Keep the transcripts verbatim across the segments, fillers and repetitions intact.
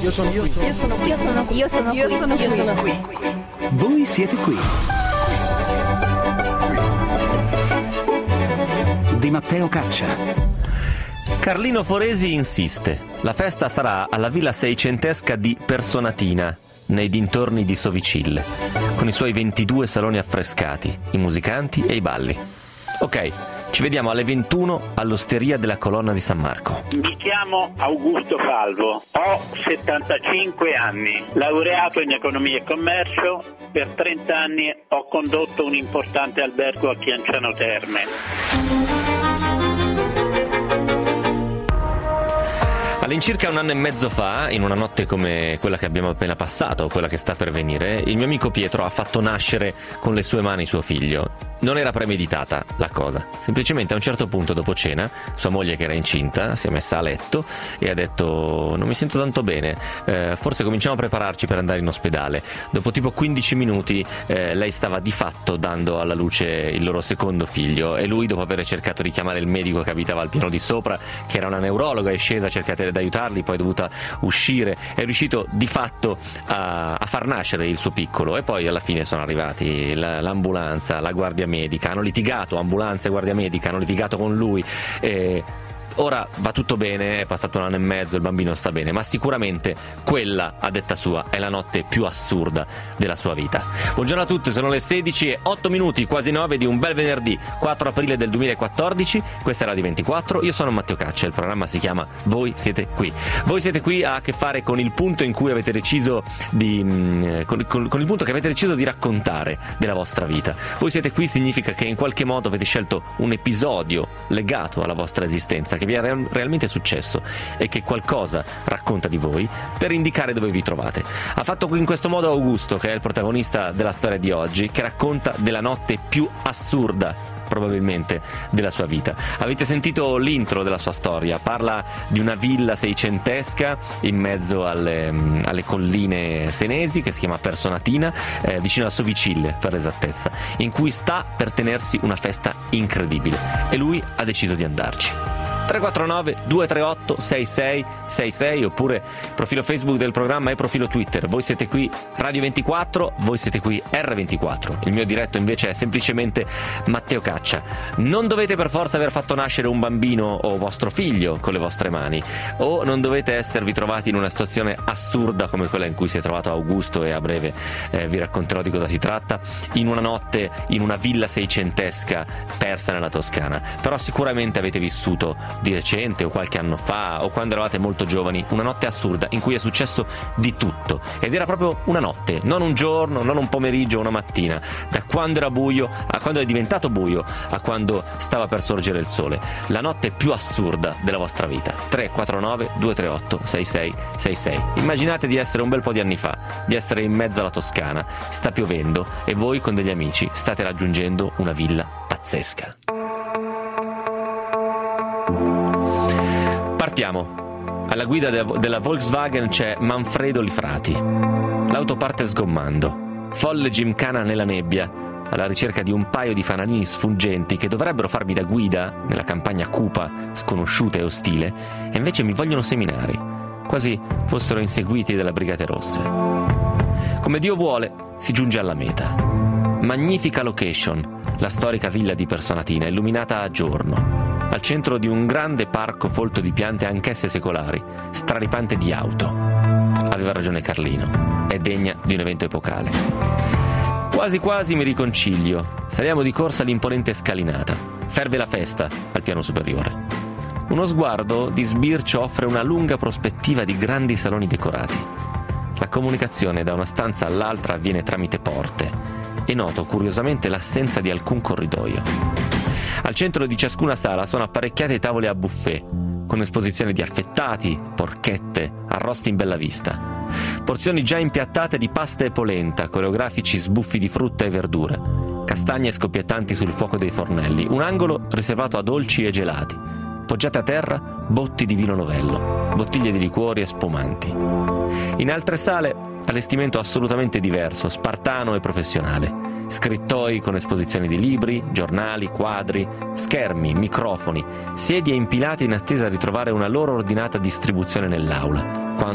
Io sono qui. Io sono qui. Io sono qui. Io sono qui. Io sono qui. Io sono qui. Voi siete qui. Di Matteo Caccia. Carlino Foresi insiste. La festa sarà alla villa seicentesca di Personatina, nei dintorni di Sovicille, con i suoi ventidue saloni affrescati, i musicanti e i balli. Ok, ci vediamo alle ventuno all'Osteria della Colonna di San Marco. Mi chiamo Augusto Salvo, ho settantacinque anni, laureato in economia e commercio, per trenta anni ho condotto un importante albergo a Chianciano Terme. All'incirca un anno e mezzo fa, in una notte come quella che abbiamo appena passato, o quella che sta per venire, il mio amico Pietro ha fatto nascere con le sue mani suo figlio. Non era premeditata la cosa, semplicemente a un certo punto dopo cena, sua moglie che era incinta si è messa a letto e ha detto: non mi sento tanto bene, eh, forse cominciamo a prepararci per andare in ospedale. Dopo tipo quindici minuti eh, lei stava di fatto dando alla luce il loro secondo figlio e lui, dopo aver cercato di chiamare il medico che abitava al piano di sopra, che era una neurologa, è scesa a cercare di aiutarli, poi è dovuta uscire, è riuscito di fatto a, a far nascere il suo piccolo, e poi alla fine sono arrivati la, l'ambulanza, la guardia medica, hanno litigato, ambulanza e guardia medica hanno litigato con lui e ora va tutto bene, è passato un anno e mezzo, il bambino sta bene, ma sicuramente quella, a detta sua, è la notte più assurda della sua vita. Buongiorno a tutti, sono le sedici e otto minuti, quasi nove di un bel venerdì quattro aprile del duemilaquattordici, questa è Radio ventiquattro, io sono Matteo Caccia, il programma si chiama Voi siete qui. Voi siete qui ha a che fare con il punto in cui avete deciso di con, con, con il punto che avete deciso di raccontare della vostra vita. Voi siete qui significa che in qualche modo avete scelto un episodio legato alla vostra esistenza, che vi è realmente successo e che qualcosa racconta di voi, per indicare dove vi trovate. Ha fatto in questo modo Augusto, che è il protagonista della storia di oggi, che racconta della notte più assurda probabilmente della sua vita. Avete sentito l'intro della sua storia, parla di una villa seicentesca in mezzo alle, alle colline senesi, che si chiama Personatina, eh, vicino a Sovicille per l'esattezza, in cui sta per tenersi una festa incredibile e lui ha deciso di andarci. tre quattro nove due tre otto sei sei sei sei oppure profilo Facebook del programma e profilo Twitter. Voi siete qui Radio ventiquattro, voi siete qui erre ventiquattro. Il mio diretto invece è semplicemente Matteo Caccia. Non dovete per forza aver fatto nascere un bambino o vostro figlio con le vostre mani, o non dovete esservi trovati in una situazione assurda come quella in cui si è trovato Augusto, e a breve eh, vi racconterò di cosa si tratta, in una notte in una villa seicentesca persa nella Toscana. Però sicuramente avete vissuto di recente o qualche anno fa o quando eravate molto giovani una notte assurda in cui è successo di tutto, ed era proprio una notte, non un giorno, non un pomeriggio o una mattina, da quando era buio a quando è diventato buio a quando stava per sorgere il sole. La notte più assurda della vostra vita. Tre quattro nove due tre otto sei sei sei sei. Immaginate di essere un bel po' di anni fa, di essere in mezzo alla Toscana, sta piovendo e voi con degli amici state raggiungendo una villa pazzesca. Partiamo. Alla guida de- della Volkswagen c'è Manfredo Lifrati. L'auto parte sgommando. Folle gimkhana nella nebbia, alla ricerca di un paio di fanalini sfuggenti che dovrebbero farmi da guida nella campagna cupa, sconosciuta e ostile, e invece mi vogliono seminare, quasi fossero inseguiti dalle Brigate Rosse. Come Dio vuole, si giunge alla meta. Magnifica location, la storica villa di Personatina, illuminata a giorno, al centro di un grande parco folto di piante anch'esse secolari, straripante di auto. Aveva ragione Carlino, è degna di un evento epocale. Quasi quasi mi riconcilio, saliamo di corsa l'imponente scalinata, ferve la festa al piano superiore. Uno sguardo di sbircio offre una lunga prospettiva di grandi saloni decorati. La comunicazione da una stanza all'altra avviene tramite porte e noto curiosamente l'assenza di alcun corridoio. Al centro di ciascuna sala sono apparecchiate tavole a buffet, con esposizione di affettati, porchette, arrosti in bella vista. Porzioni già impiattate di pasta e polenta, coreografici sbuffi di frutta e verdura, castagne scoppietanti sul fuoco dei fornelli, un angolo riservato a dolci e gelati, poggiate a terra botti di vino novello, bottiglie di liquori e spumanti. In altre sale, allestimento assolutamente diverso, spartano e professionale. Scrittoi con esposizioni di libri, giornali, quadri, schermi, microfoni, sedie impilate in attesa di trovare una loro ordinata distribuzione nell'aula, quando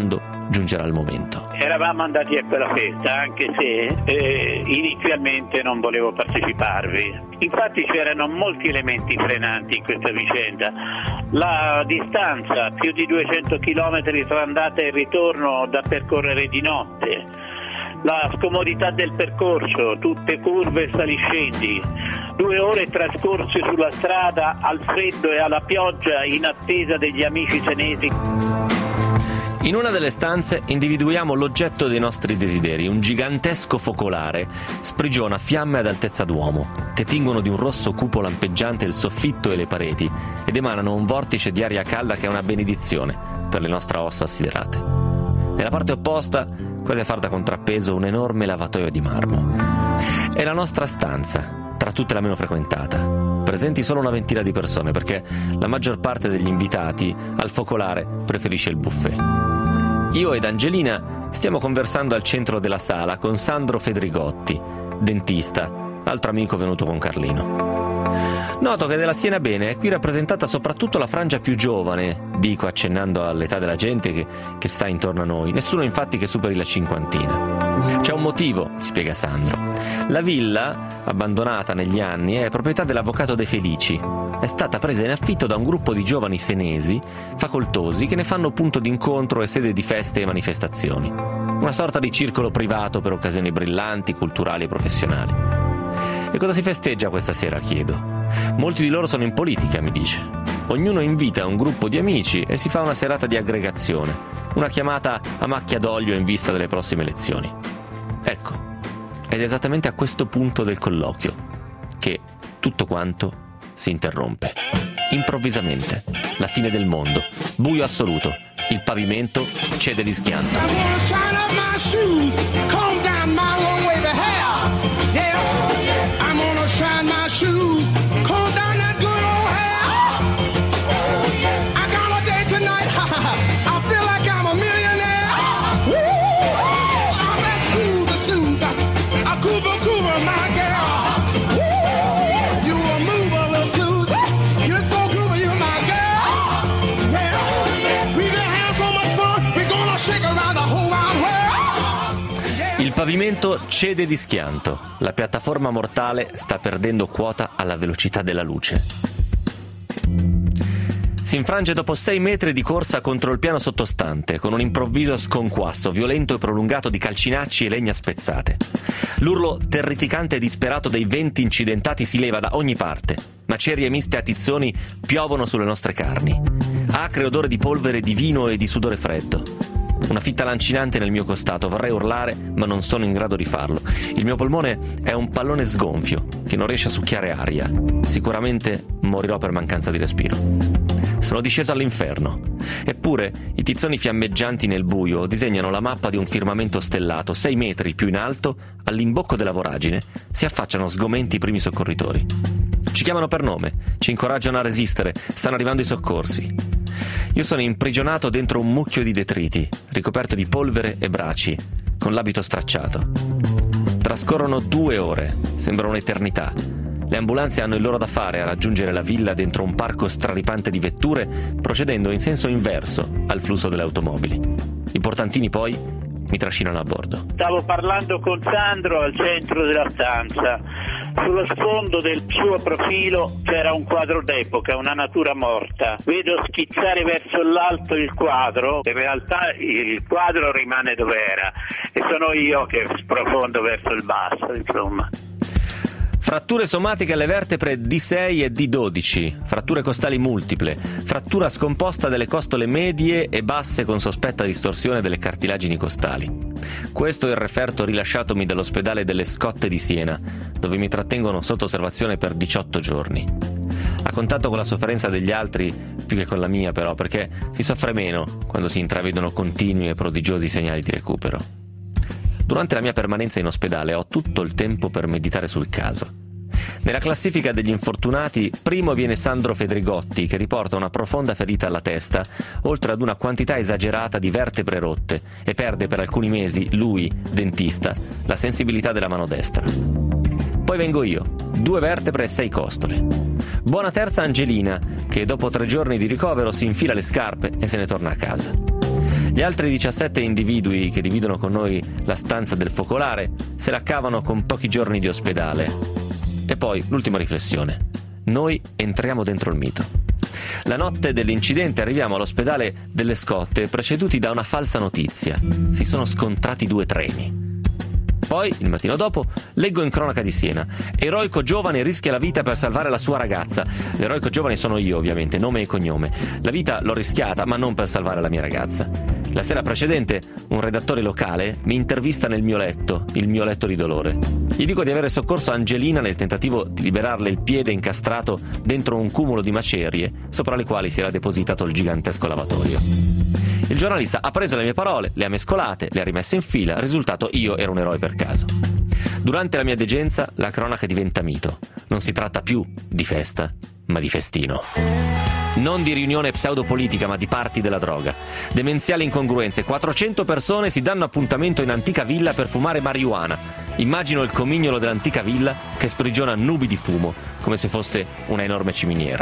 giungerà il momento. Eravamo andati a quella festa, anche se eh, inizialmente non volevo parteciparvi. Infatti c'erano molti elementi frenanti in questa vicenda. La distanza, più di duecento chilometri tra andata e ritorno da percorrere di notte, la scomodità del percorso, tutte curve e saliscendi, due ore trascorse sulla strada al freddo e alla pioggia in attesa degli amici senesi. In una delle stanze individuiamo l'oggetto dei nostri desideri, un gigantesco focolare, sprigiona fiamme ad altezza d'uomo, che tingono di un rosso cupo lampeggiante il soffitto e le pareti ed emanano un vortice di aria calda che è una benedizione per le nostre ossa assiderate. Nella parte opposta, quasi a far da contrappeso, un enorme lavatoio di marmo. È la nostra stanza, tra tutte la meno frequentata. Presenti solo una ventina di persone perché la maggior parte degli invitati al focolare preferisce il buffet. Io ed Angelina stiamo conversando al centro della sala con Sandro Fedrigotti, dentista, altro amico venuto con Carlino. Noto che della Siena Bene è qui rappresentata soprattutto la frangia più giovane, dico accennando all'età della gente che, che sta intorno a noi, nessuno infatti che superi la cinquantina. C'è un motivo, mi spiega Sandro. La villa, abbandonata negli anni, è proprietà dell'avvocato De Felici. È stata presa in affitto da un gruppo di giovani senesi, facoltosi, che ne fanno punto d'incontro e sede di feste e manifestazioni. Una sorta di circolo privato per occasioni brillanti, culturali e professionali. E cosa si festeggia questa sera, chiedo. Molti di loro sono in politica, mi dice. Ognuno invita un gruppo di amici e si fa una serata di aggregazione, una chiamata a macchia d'olio in vista delle prossime elezioni. Ecco, ed è esattamente a questo punto del colloquio che tutto quanto si interrompe. Improvvisamente, la fine del mondo, buio assoluto, il pavimento cede di schianto. Il pavimento cede di schianto, la piattaforma mortale sta perdendo quota alla velocità della luce. Si infrange dopo sei metri di corsa contro il piano sottostante, con un improvviso sconquasso, violento e prolungato di calcinacci e legna spezzate. L'urlo terrificante e disperato dei venti incidentati si leva da ogni parte. Macerie miste a tizzoni piovono sulle nostre carni. Acre odore di polvere di vino e di sudore freddo. Una fitta lancinante nel mio costato, vorrei urlare, ma non sono in grado di farlo. Il mio polmone è un pallone sgonfio, che non riesce a succhiare aria. Sicuramente morirò per mancanza di respiro. Sono disceso all'inferno. Eppure, i tizzoni fiammeggianti nel buio disegnano la mappa di un firmamento stellato, sei metri più in alto, all'imbocco della voragine, si affacciano sgomenti i primi soccorritori. Ci chiamano per nome, ci incoraggiano a resistere, stanno arrivando i soccorsi. Io sono imprigionato dentro un mucchio di detriti, ricoperto di polvere e braci, con l'abito stracciato. Trascorrono due ore, sembra un'eternità. Le ambulanze hanno il loro da fare a raggiungere la villa dentro un parco straripante di vetture, procedendo in senso inverso al flusso delle automobili. I portantini poi mi trascinano a bordo. Stavo parlando con Sandro al centro della stanza. Sullo sfondo del suo profilo c'era un quadro d'epoca, una natura morta. Vedo schizzare verso l'alto il quadro, in realtà il quadro rimane dove era e sono io che sprofondo verso il basso, insomma. Fratture somatiche alle vertebre D sei e D dodici, fratture costali multiple, frattura scomposta delle costole medie e basse con sospetta distorsione delle cartilagini costali. Questo è il referto rilasciatomi dall'ospedale delle Scotte di Siena, dove mi trattengono sotto osservazione per diciotto giorni. A contatto con la sofferenza degli altri più che con la mia, però, perché si soffre meno quando si intravedono continui e prodigiosi segnali di recupero. Durante la mia permanenza in ospedale ho tutto il tempo per meditare sul caso. Nella classifica degli infortunati, primo viene Sandro Fedrigotti, che riporta una profonda ferita alla testa, oltre ad una quantità esagerata di vertebre rotte, e perde per alcuni mesi, lui, dentista, la sensibilità della mano destra. Poi vengo io, due vertebre e sei costole. Buona terza Angelina, che dopo tre giorni di ricovero si infila le scarpe e se ne torna a casa. Gli Gli altri diciassette individui che dividono con noi la stanza del focolare se la cavano con pochi giorni di ospedale. E poi, l'ultima riflessione. Noi entriamo dentro il mito. La notte dell'incidente arriviamo all'ospedale delle Scotte preceduti da una falsa notizia. Si sono scontrati due treni. Poi, il mattino dopo, leggo in cronaca di Siena. Eroico giovane rischia la vita per salvare la sua ragazza. L'eroico giovane sono io, ovviamente, nome e cognome. La vita l'ho rischiata, ma non per salvare la mia ragazza. La sera precedente, un redattore locale mi intervista nel mio letto, il mio letto di dolore. Gli dico di avere soccorso Angelina nel tentativo di liberarle il piede incastrato dentro un cumulo di macerie, sopra le quali si era depositato il gigantesco lavatorio. Il giornalista ha preso le mie parole, le ha mescolate, le ha rimesse in fila, risultato io ero un eroe per caso. Durante la mia degenza la cronaca diventa mito. Non si tratta più di festa, ma di festino. Non di riunione pseudopolitica, ma di party della droga. Demenziali incongruenze. quattrocento persone si danno appuntamento in antica villa per fumare marijuana. Immagino il comignolo dell'antica villa che sprigiona nubi di fumo, come se fosse una enorme ciminiera.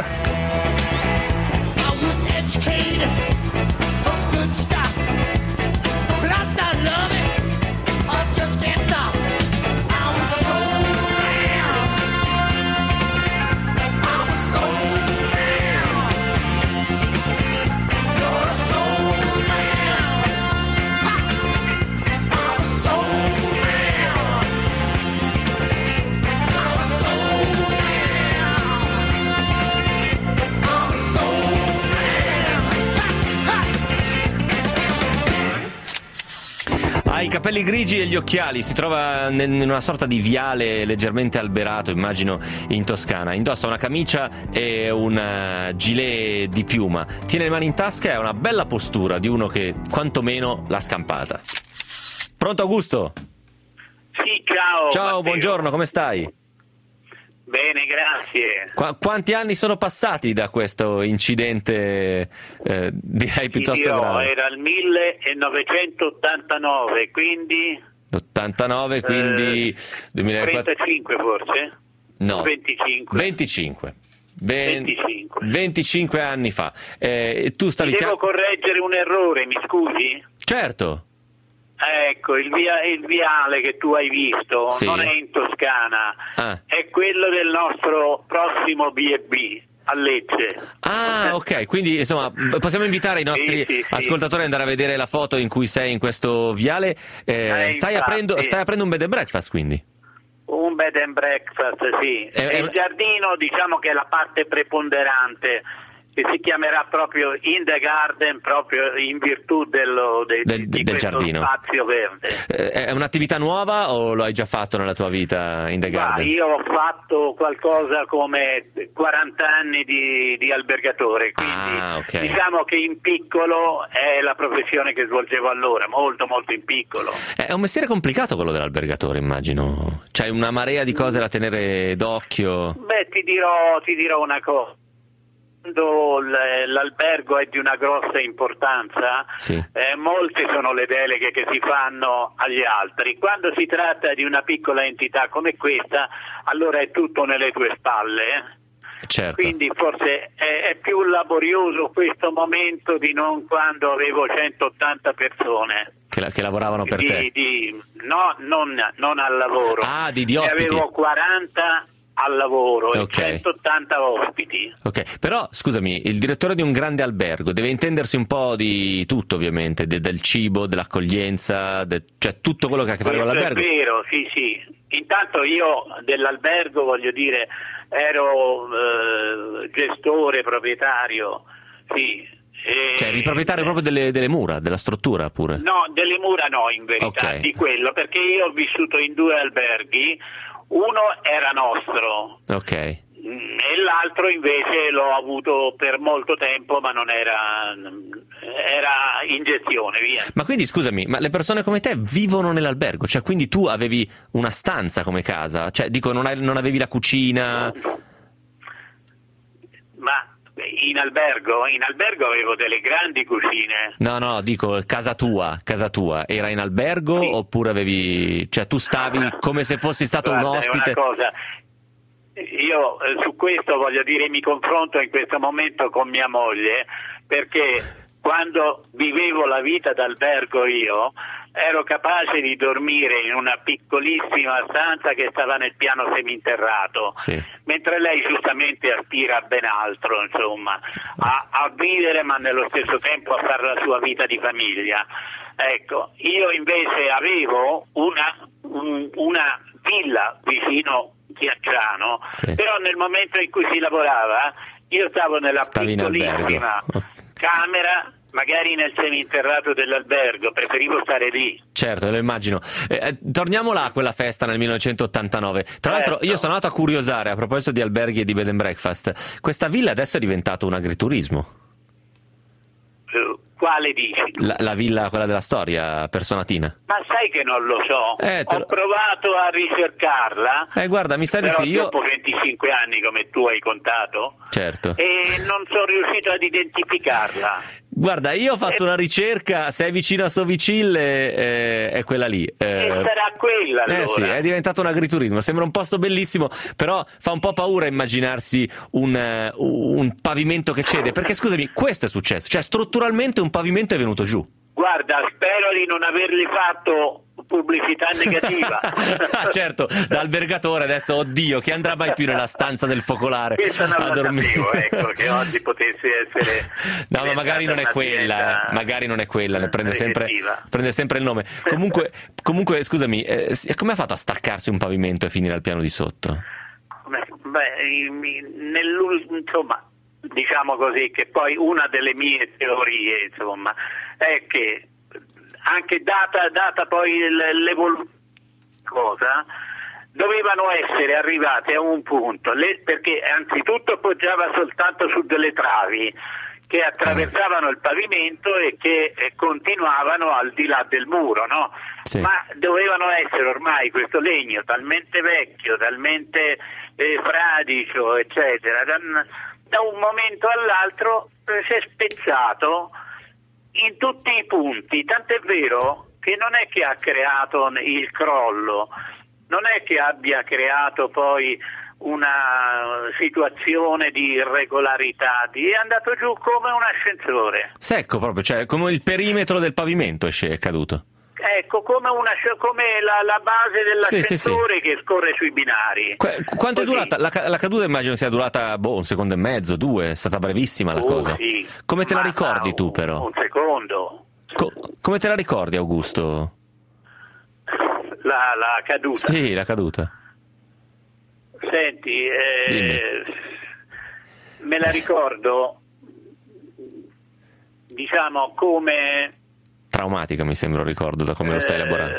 Ha i capelli grigi e gli occhiali, si trova in una sorta di viale leggermente alberato, immagino in Toscana. Indossa una camicia e un gilet di piuma. Tiene le mani in tasca e ha una bella postura di uno che quantomeno l'ha scampata. Pronto Augusto? Sì, ciao. Ciao, Matteo. buongiorno, come stai? Bene, grazie. Qu- quanti anni sono passati da questo incidente, eh, direi piuttosto Ti dirò, grave? era il millenovecentottantanove, quindi... ottantanove, quindi... Eh, duemilaquattro... trentacinque forse? No, venticinque. venticinque. Ben... venticinque. venticinque anni fa. Eh, tu stavi... Ti devo chia- correggere un errore, mi scusi? Certo. Ecco, il, via, il viale che tu hai visto Sì. non è in Toscana, Ah. è quello del nostro prossimo B and B a Lecce. Ah, ok, quindi insomma possiamo invitare i nostri Sì, sì, sì. ascoltatori ad andare a vedere la foto in cui sei in questo viale. Eh, Eh, stai, infatti. aprendo, stai aprendo un bed and breakfast, quindi? Un bed and breakfast, sì. È- è- il giardino diciamo che è la parte preponderante, che si chiamerà proprio In the Garden, proprio in virtù dello, de, Del- di del questo giardino. spazio verde. Eh, è un'attività nuova o lo hai già fatto nella tua vita in The Ma Garden? io ho fatto qualcosa come quaranta anni di, di albergatore, quindi Ah, ok. diciamo che in piccolo è la professione che svolgevo allora, molto molto in piccolo. È un mestiere complicato quello dell'albergatore, immagino. C'hai una marea di cose da tenere d'occhio. Beh, ti dirò, ti dirò una cosa. Quando l- l'albergo è di una grossa importanza, Sì. eh, molte sono le deleghe che si fanno agli altri. Quando si tratta di una piccola entità come questa, allora è tutto nelle tue spalle. eh. Certo. Quindi forse è, è più laborioso questo momento di non quando avevo centottanta persone. Che, la- che lavoravano per Di- te. di- no, non, non al lavoro. Ah, di- di Ne ospiti. avevo quaranta al lavoro e Ok. centottanta ospiti. Ok, però scusami, il direttore di un grande albergo deve intendersi un po' di tutto, ovviamente, de- del cibo, dell'accoglienza, de- cioè tutto quello che ha a che fare con Questo è l'albergo. vero, sì, sì. Intanto io dell'albergo, voglio dire, ero eh, gestore, proprietario, sì. E- Cioè, il proprietario proprio delle, delle mura, della struttura pure. No, delle mura no, in verità, Ok. di quello, perché io ho vissuto in due alberghi, uno era nostro Ok. mm, e l'altro invece l'ho avuto per molto tempo, ma non era, era in gestione, via. Ma quindi scusami, ma le persone come te vivono nell'albergo? Cioè, quindi tu avevi una stanza come casa? Cioè, dico, non, hai- non avevi la cucina? Ma in albergo, in albergo avevo delle grandi cucine. No, no, dico, casa tua, casa tua. Era in albergo Sì. oppure avevi... Cioè, tu stavi come se fossi stato Guarda, un ospite? È una cosa, io eh, su questo voglio dire mi confronto in questo momento con mia moglie, perché quando vivevo la vita d'albergo io, ero capace di dormire in una piccolissima stanza che stava nel piano seminterrato, sì. mentre lei giustamente aspira a ben altro, insomma, a, a vivere ma nello stesso tempo a fare la sua vita di famiglia. Ecco, io invece avevo una, un, una villa vicino Chianciano, sì. però nel momento in cui si lavorava io stavo nella Stavi piccolissima camera, magari nel seminterrato dell'albergo, preferivo stare lì. Certo, lo immagino. Eh, torniamo là a quella festa nel millenovecentottantanove. Tra l'altro Certo. io sono andato a curiosare a proposito di alberghi e di bed and breakfast. Questa villa adesso è diventato un agriturismo. Uh, quale dici? La, la villa, quella della storia, personatina. Ma sai che non lo so, Eh, te ho lo- provato a ricercarla, Eh guarda, mi sa di però sì, io... dopo venticinque anni come tu hai contato, Certo. e non sono riuscito ad identificarla. Guarda, io ho fatto una ricerca, se è vicino a Sovicille eh, è quella lì. Eh, E sarà quella allora. Eh sì, è diventato un agriturismo, sembra un posto bellissimo, però fa un po' paura immaginarsi un, eh, un pavimento che cede, perché scusami, questo è successo, cioè strutturalmente un pavimento è venuto giù. Guarda, spero di non avergli fatto pubblicità negativa. Ah, certo, da albergatore adesso, oddio, chi andrà mai più nella stanza del focolare Questa non a la dormire? sapevo, ecco, che oggi potesse essere No, ma magari non è diventata quella, un'azienda magari non è quella, ne prende sempre, ricettiva. prende sempre il nome. Comunque, comunque scusami, eh, si- come ha fatto a staccarsi un pavimento e finire al piano di sotto? Come- Beh, mi- nell'ul- insomma, diciamo così, che poi una delle mie teorie, insomma, è che anche data, data poi l- l'evoluzione cosa, dovevano essere arrivate a un punto, le- perché anzitutto poggiava soltanto su delle travi che attraversavano il pavimento e che eh, continuavano al di là del muro, no? Sì. Ma dovevano essere ormai questo legno talmente vecchio, talmente eh, fradicio, eccetera, da, da un momento all'altro eh, si è spezzato in tutti i punti, tant'è vero che non è che ha creato il crollo, non è che abbia creato poi una situazione di irregolarità, è andato giù come un ascensore. Secco proprio, cioè come il perimetro del pavimento è sc- è caduto. Ecco, come, una, come la, la base dell'ascensore Sì, sì, sì. che scorre sui binari. Qu- quanto è Così. durata? La, ca- la caduta immagino sia durata boh, un secondo e mezzo, due, è stata brevissima la Oh, cosa. sì. Come te la Ma- ricordi ma tu un- però? Un secondo. Co- come te la ricordi, Augusto? La, la caduta. Sì, la caduta. Senti, eh, me la ricordo, diciamo, come... Traumatica mi sembra, ricordo, da come lo stai eh, elaborando.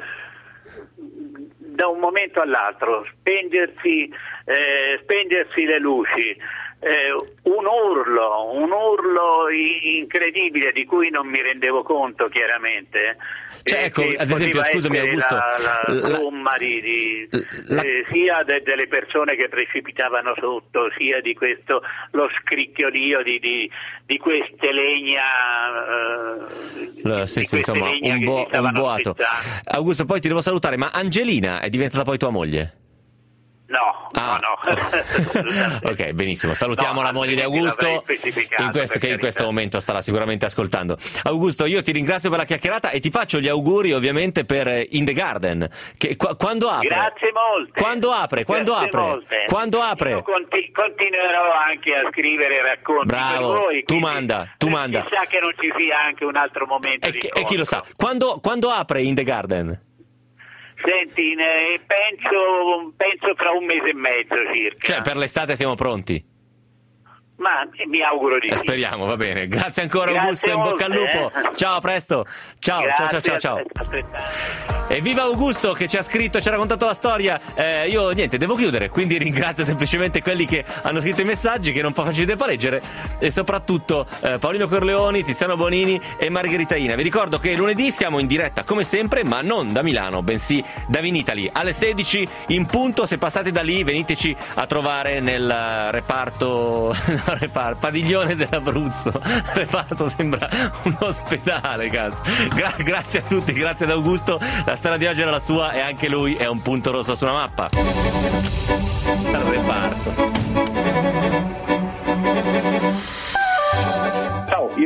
Da un momento all'altro, spengersi, eh, spengersi le luci, eh, un urlo, un urlo i- incredibile di cui non mi rendevo conto chiaramente. Cioè, eh, ecco, che ad esempio, poteva scusami, essere Augusto, la, la la- somma di, di la- eh, sia de- delle persone che precipitavano sotto, sia di questo lo scricchiolio di, di, di queste legna, eh, Lo- sì, di sì, queste insomma, legna un, che bo- si stavano un boato. spezzando. Augusto, poi ti devo salutare, ma Angelina è diventata poi tua moglie? No, Ah, no, no. ok, benissimo. Salutiamo No, la moglie di altrimenti l'avrei Augusto, specificato, in questo, per che in questo carità. momento starà sicuramente ascoltando. Augusto, io ti ringrazio per la chiacchierata e ti faccio gli auguri ovviamente per eh, In the Garden. Che, qua- quando apre? Grazie molte. Quando apre? Quando Grazie apre? molte. Quando apre? Io conti- continuerò anche a scrivere racconti Bravo, per voi. tu quindi, manda, tu eh, manda. Chissà che non ci sia anche un altro momento E, di chi- e chi lo sa? incontro. Quando, quando apre In the Garden? Senti, ne- penso, penso fra un mese e mezzo circa. Cioè, per l'estate siamo pronti? Ma mi auguro di Eh, sì. Speriamo, va bene. Grazie ancora Grazie Augusto, in bocca al molte, lupo. eh. Ciao, a presto. Ciao, ciao, ciao, ciao, ciao. Aspetta. Evviva Augusto che ci ha scritto, ci ha raccontato la storia. Eh, io niente, devo chiudere, quindi ringrazio semplicemente quelli che hanno scritto i messaggi che non fa facile tempo a leggere e soprattutto eh, Paolino Corleoni, Tiziano Bonini e Margherita Ina. Vi ricordo che lunedì siamo in diretta come sempre, ma non da Milano, bensì da Vinitali alle sedici in punto. Se passate da lì veniteci a trovare nel reparto, no, reparto padiglione dell'Abruzzo. Reparto sembra un ospedale, cazzo. Gra- grazie a tutti, grazie ad Augusto. La storia di oggi era la sua e anche lui è un punto rosso su una mappa. Al reparto. Ciao, io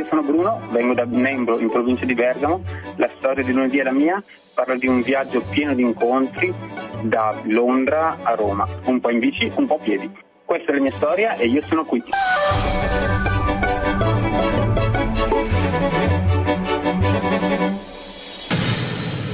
sono Bruno, vengo da Nembro in provincia di Bergamo. La storia di lunedì è la mia, parla di un viaggio pieno di incontri da Londra a Roma, un po' in bici, un po' a piedi. Questa è la mia storia e io sono qui.